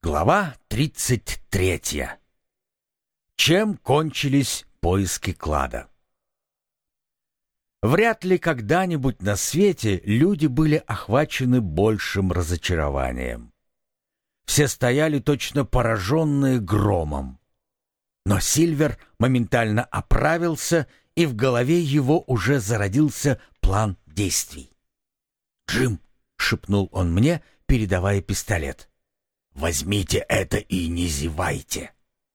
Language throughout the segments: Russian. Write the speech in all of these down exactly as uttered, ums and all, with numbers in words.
Глава тридцать третья. Чем кончились поиски клада? Вряд ли когда-нибудь на свете люди были охвачены большим разочарованием. Все стояли точно пораженные громом. Но Сильвер моментально оправился, и в голове его уже зародился план действий. «Джим», — шепнул он мне, передавая пистолет, — «возьмите это и не зевайте».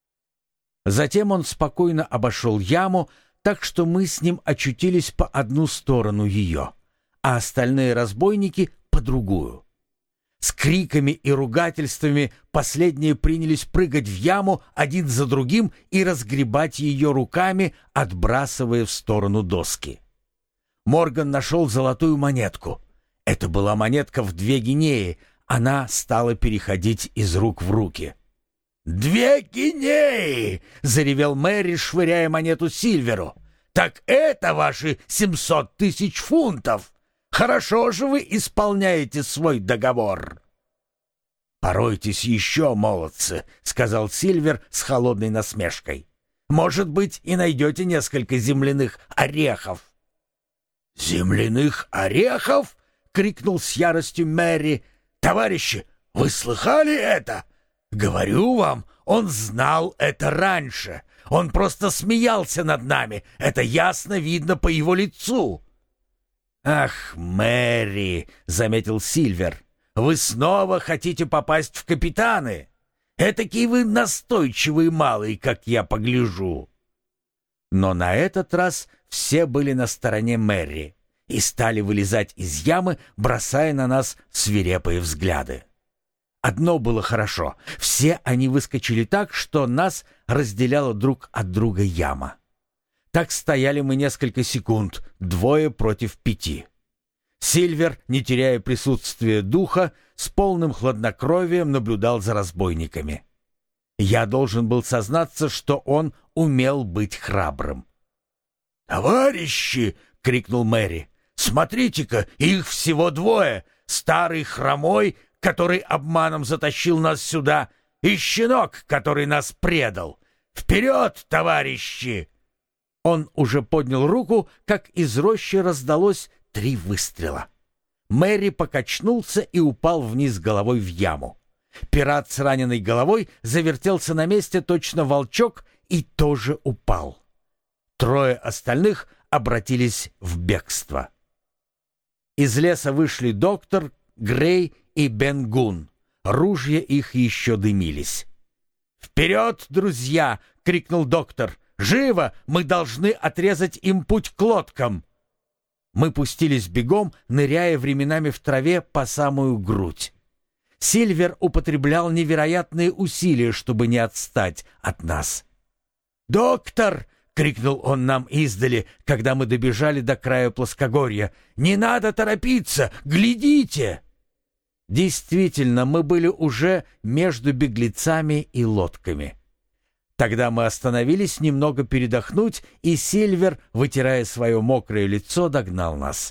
Затем он спокойно обошел яму, так что мы с ним очутились по одну сторону ее, а остальные разбойники — по другую. С криками и ругательствами последние принялись прыгать в яму один за другим и разгребать ее руками, отбрасывая в сторону доски. Морган нашел золотую монетку. Это была монетка в две гинеи. Она стала переходить из рук в руки. «Две гинеи!» — заревел Мэри, швыряя монету Сильверу. «Так это ваши семьсот тысяч фунтов! Хорошо же вы исполняете свой договор!» «Поройтесь еще, молодцы!» — сказал Сильвер с холодной насмешкой. «Может быть, и найдете несколько земляных орехов». «Земляных орехов?» — крикнул с яростью Мэри. «Товарищи, вы слыхали это? Говорю вам, он знал это раньше. Он просто смеялся над нами. Это ясно видно по его лицу». «Ах, Мэри», — заметил Сильвер, — «вы снова хотите попасть в капитаны? Этакий вы настойчивый малый, как я погляжу». Но на этот раз все были на стороне Мэри и стали вылезать из ямы, бросая на нас свирепые взгляды. Одно было хорошо — все они выскочили так, что нас разделяла друг от друга яма. Так стояли мы несколько секунд, двое против пяти. Сильвер, не теряя присутствия духа, с полным хладнокровием наблюдал за разбойниками. Я должен был сознаться, что он умел быть храбрым. «Товарищи!» — крикнул Мэри. «Смотрите-ка, их всего двое! Старый хромой, который обманом затащил нас сюда, и щенок, который нас предал! Вперед, товарищи!» Он уже поднял руку, как из рощи раздалось три выстрела. Мэри покачнулся и упал вниз головой в яму. Пират с раненой головой завертелся на месте точно волчок и тоже упал. Трое остальных обратились в бегство. Из леса вышли доктор, Грей и Бен Гун. Ружья их еще дымились. «Вперед, друзья!» — крикнул доктор. «Живо! Мы должны отрезать им путь к лодкам!» Мы пустились бегом, ныряя временами в траве по самую грудь. Сильвер употреблял невероятные усилия, чтобы не отстать от нас. «Доктор!» — крикнул он нам издали, когда мы добежали до края плоскогорья. «Не надо торопиться! Глядите!» Действительно, мы были уже между беглецами и лодками. Тогда мы остановились немного передохнуть, и Сильвер, вытирая свое мокрое лицо, догнал нас.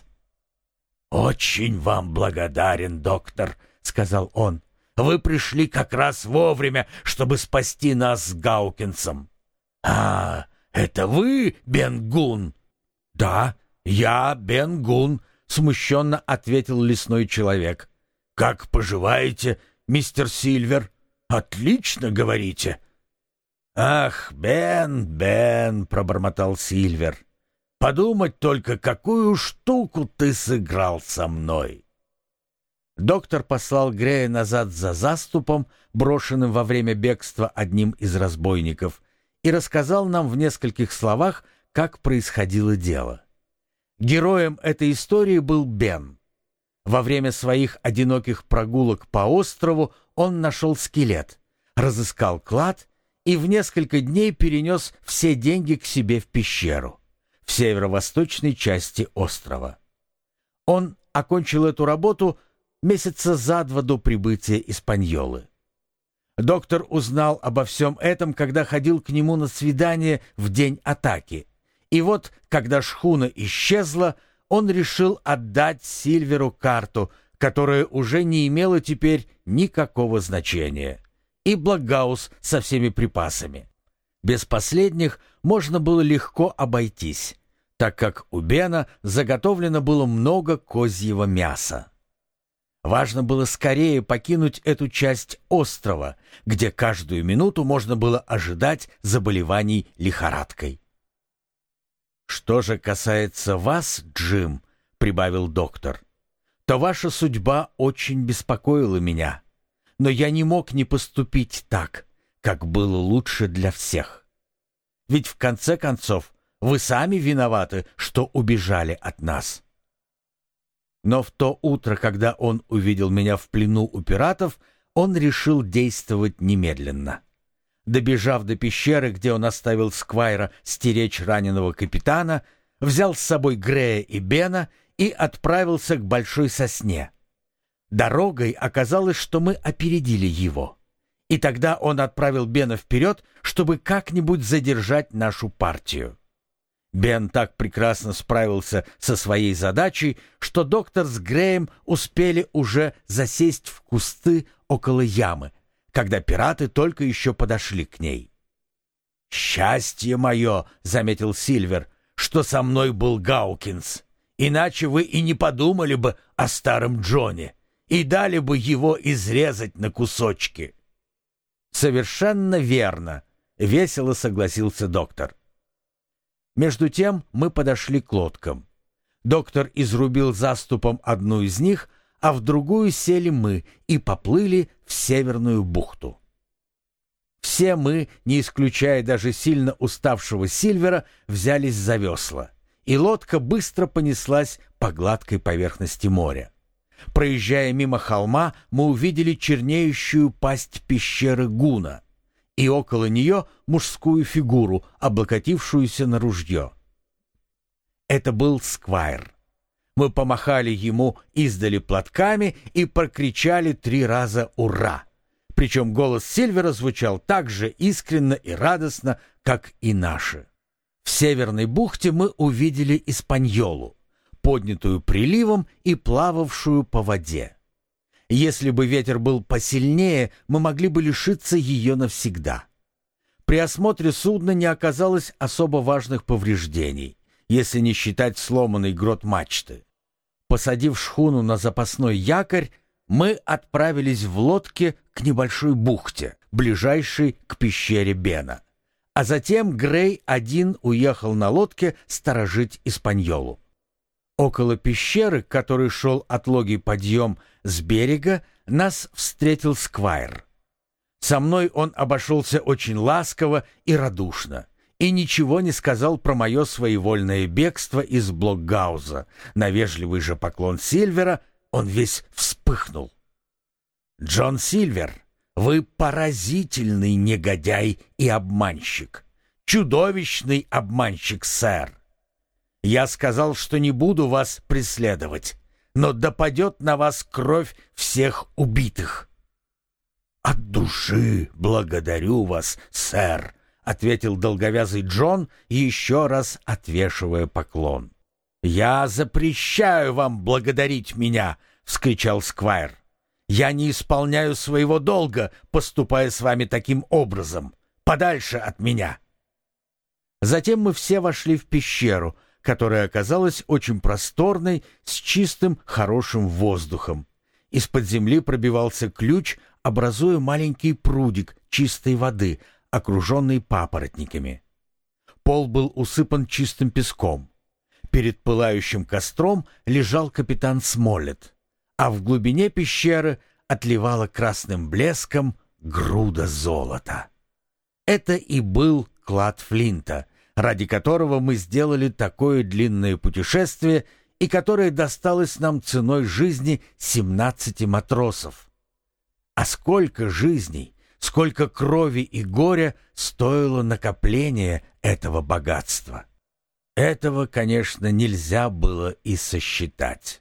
«Очень вам благодарен, доктор», — сказал он. «Вы пришли как раз вовремя, чтобы спасти нас с Гаукинсом». «А, это вы, Бен Гун?» «Да, я Бен Гун», — смущенно ответил лесной человек. «Как поживаете, мистер Сильвер? Отлично, говорите». «Ах, Бен, Бен», — пробормотал Сильвер, — «подумать только, какую штуку ты сыграл со мной». Доктор послал Грея назад за заступом, брошенным во время бегства одним из разбойников, и рассказал нам в нескольких словах, как происходило дело. Героем этой истории был Бен. Во время своих одиноких прогулок по острову он нашел скелет, разыскал клад и в несколько дней перенес все деньги к себе в пещеру в северо-восточной части острова. Он окончил эту работу месяца за два до прибытия Испаньолы. Доктор узнал обо всем этом, когда ходил к нему на свидание в день атаки. И вот, когда шхуна исчезла, он решил отдать Сильверу карту, которая уже не имела теперь никакого значения. и Блокгаус со всеми припасами. Без последних можно было легко обойтись, так как у Бена заготовлено было много козьего мяса. Важно было скорее покинуть эту часть острова, где каждую минуту можно было ожидать заболеваний лихорадкой. «Что же касается вас, Джим, — прибавил доктор, — то ваша судьба очень беспокоила меня, но я не мог не поступить так, как было лучше для всех. Ведь в конце концов вы сами виноваты, что убежали от нас». Но в то утро, когда он увидел меня в плену у пиратов, он решил действовать немедленно. Добежав до пещеры, где он оставил Сквайра стеречь раненого капитана, взял с собой Грея и Бена и отправился к Большой Сосне. Дорогой оказалось, что мы опередили его, и тогда он отправил Бена вперед, чтобы как-нибудь задержать нашу партию. Бен так прекрасно справился со своей задачей, что доктор с Греем успели уже засесть в кусты около ямы, когда пираты только еще подошли к ней. «Счастье мое, — заметил Сильвер, — что со мной был Гаукинс, иначе вы и не подумали бы о старом Джоне и дали бы его изрезать на кусочки». «Совершенно верно, — весело согласился доктор. Между тем мы подошли к лодкам. Доктор изрубил заступом одну из них, а в другую сели мы и поплыли в Северную бухту. Все мы, не исключая даже сильно уставшего Сильвера, взялись за весла, и лодка быстро понеслась по гладкой поверхности моря. Проезжая мимо холма, мы увидели чернеющую пасть пещеры Гуна и около нее мужскую фигуру, облокотившуюся на ружье. Это был Сквайр. Мы помахали ему издали платками и прокричали три раза «Ура!». Причем голос Сильвера звучал так же искренно и радостно, как и наши. В Северной бухте мы увидели Испаньолу, поднятую приливом и плававшую по воде. Если бы ветер был посильнее, мы могли бы лишиться ее навсегда. При осмотре судна не оказалось особо важных повреждений, если не считать сломанный грот мачты. Посадив шхуну на запасной якорь, мы отправились в лодке к небольшой бухте, ближайшей к пещере Бена. А затем Грей один уехал на лодке сторожить Испаньолу. Около пещеры, к которой шел отлогий подъем с берега, нас встретил Сквайр. Со мной он обошелся очень ласково и радушно, и ничего не сказал про мое своевольное бегство из Блокгауза. На вежливый же поклон Сильвера он весь вспыхнул. «Джон Сильвер, вы поразительный негодяй и обманщик, чудовищный обманщик, сэр. Я сказал, что не буду вас преследовать, но допадет на вас кровь всех убитых». «От души благодарю вас, сэр», — ответил долговязый Джон, еще раз отвешивая поклон. «Я запрещаю вам благодарить меня», — вскричал Сквайр. «Я не исполняю своего долга, поступая с вами таким образом. Подальше от меня». Затем мы все вошли в пещеру, которая оказалась очень просторной, с чистым, хорошим воздухом. Из-под земли пробивался ключ, образуя маленький прудик чистой воды, окруженный папоротниками. Пол был усыпан чистым песком. Перед пылающим костром лежал капитан Смоллет, а в глубине пещеры отливала красным блеском груда золота. Это и был клад Флинта, ради которого мы сделали такое длинное путешествие и которое досталось нам ценой жизни семнадцати матросов. А сколько жизней, сколько крови и горя стоило накопление этого богатства! Этого, конечно, нельзя было и сосчитать.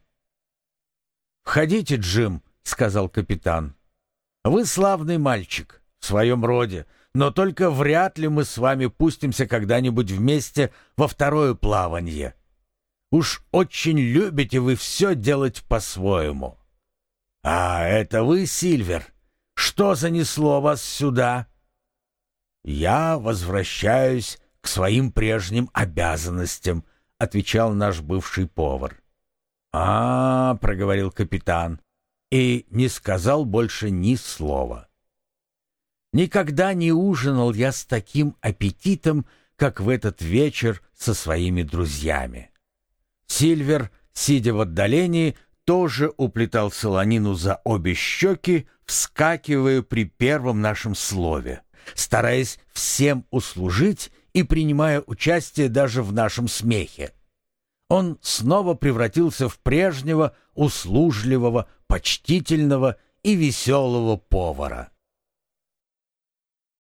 «Входите, Джим», — сказал капитан. «Вы славный мальчик в своем роде, но только вряд ли мы с вами пустимся когда-нибудь вместе во второе плаванье. Уж очень любите вы все делать по-своему». «А это вы, Сильвер? Что занесло вас сюда?» «Я возвращаюсь к своим прежним обязанностям», — отвечал наш бывший повар. «А, — проговорил капитан, и не сказал больше ни слова. Никогда не ужинал я с таким аппетитом, как в этот вечер со своими друзьями. Сильвер, сидя в отдалении, тоже уплетал солонину за обе щеки, вскакивая при первом нашем слове, стараясь всем услужить и принимая участие даже в нашем смехе. Он снова превратился в прежнего услужливого, почтительного и веселого повара.